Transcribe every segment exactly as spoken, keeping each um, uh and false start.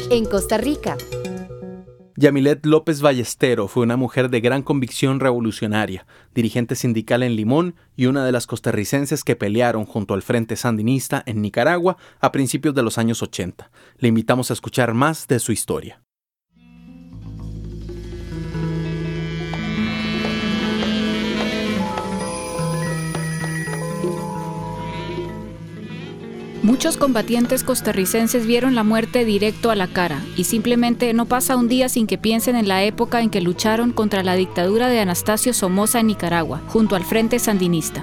en Costa Rica. Yamilet López Ballestero fue una mujer de gran convicción revolucionaria, dirigente sindical en Limón y una de las costarricenses que pelearon junto al Frente Sandinista en Nicaragua a principios de los años ochenta. Le invitamos a escuchar más de su historia. Muchos combatientes costarricenses vieron la muerte directo a la cara y simplemente no pasa un día sin que piensen en la época en que lucharon contra la dictadura de Anastasio Somoza en Nicaragua, junto al Frente Sandinista.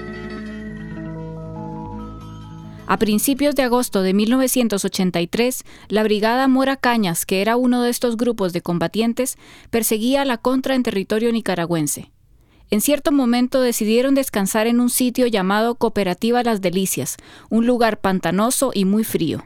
A principios de agosto de mil novecientos ochenta y tres, la Brigada Mora Cañas, que era uno de estos grupos de combatientes, perseguía a la contra en territorio nicaragüense. En cierto momento decidieron descansar en un sitio llamado Cooperativa Las Delicias, un lugar pantanoso y muy frío.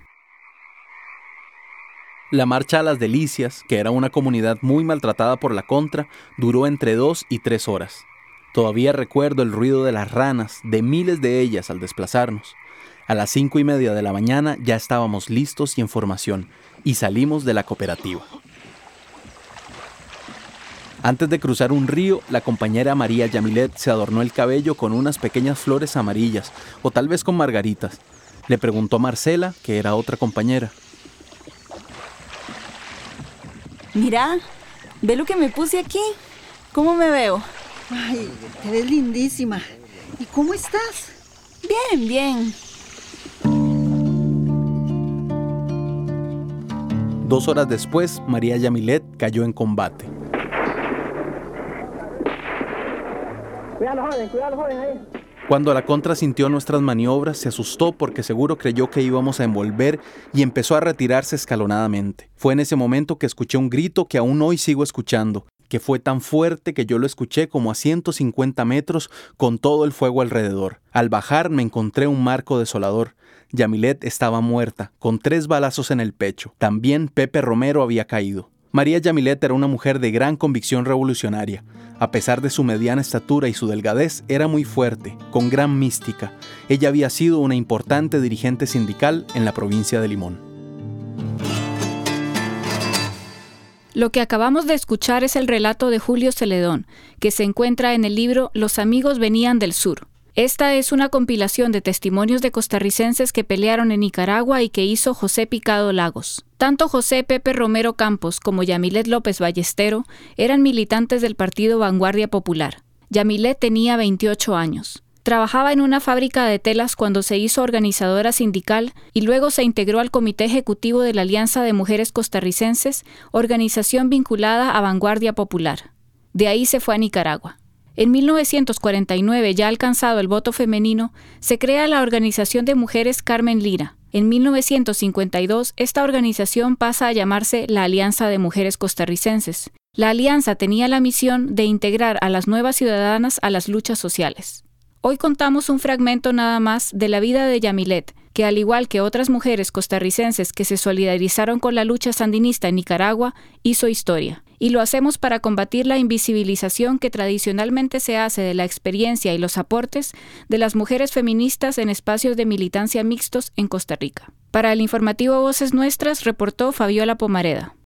La marcha a Las Delicias, que era una comunidad muy maltratada por la contra, duró entre dos y tres horas. Todavía recuerdo el ruido de las ranas, de miles de ellas al desplazarnos. A las cinco y media de la mañana ya estábamos listos y en formación, y salimos de la cooperativa. Antes de cruzar un río, la compañera María Yamilet se adornó el cabello con unas pequeñas flores amarillas, o tal vez con margaritas. Le preguntó a Marcela, que era otra compañera. Mira, ve lo que me puse aquí. ¿Cómo me veo? Ay, te ves lindísima. ¿Y cómo estás? Bien, bien. Dos horas después, María Yamilet cayó en combate. Cuidado, joven, cuidado, joven ahí. Cuando la contra sintió nuestras maniobras, se asustó porque seguro creyó que íbamos a envolver y empezó a retirarse escalonadamente. Fue en ese momento que escuché un grito que aún hoy sigo escuchando, que fue tan fuerte que yo lo escuché como a ciento cincuenta metros con todo el fuego alrededor. Al bajar me encontré un marco desolador. Yamilet estaba muerta, con tres balazos en el pecho. También Pepe Romero había caído. María Yamilet era una mujer de gran convicción revolucionaria. A pesar de su mediana estatura y su delgadez, era muy fuerte, con gran mística. Ella había sido una importante dirigente sindical en la provincia de Limón. Lo que acabamos de escuchar es el relato de Julio Celedón, que se encuentra en el libro Los amigos venían del sur. Esta es una compilación de testimonios de costarricenses que pelearon en Nicaragua y que hizo José Picado Lagos. Tanto José Pepe Romero Campos como Yamilet López Ballestero eran militantes del partido Vanguardia Popular. Yamilet tenía veintiocho años. Trabajaba en una fábrica de telas cuando se hizo organizadora sindical y luego se integró al Comité Ejecutivo de la Alianza de Mujeres Costarricenses, organización vinculada a Vanguardia Popular. De ahí se fue a Nicaragua. En mil novecientos cuarenta y nueve, ya alcanzado el voto femenino, se crea la Organización de Mujeres Carmen Lira. En mil novecientos cincuenta y dos, esta organización pasa a llamarse la Alianza de Mujeres Costarricenses. La alianza tenía la misión de integrar a las nuevas ciudadanas a las luchas sociales. Hoy contamos un fragmento nada más de la vida de Yamilet, que al igual que otras mujeres costarricenses que se solidarizaron con la lucha sandinista en Nicaragua, hizo historia. Y lo hacemos para combatir la invisibilización que tradicionalmente se hace de la experiencia y los aportes de las mujeres feministas en espacios de militancia mixtos en Costa Rica. Para el informativo Voces Nuestras, reportó Fabiola Pomareda.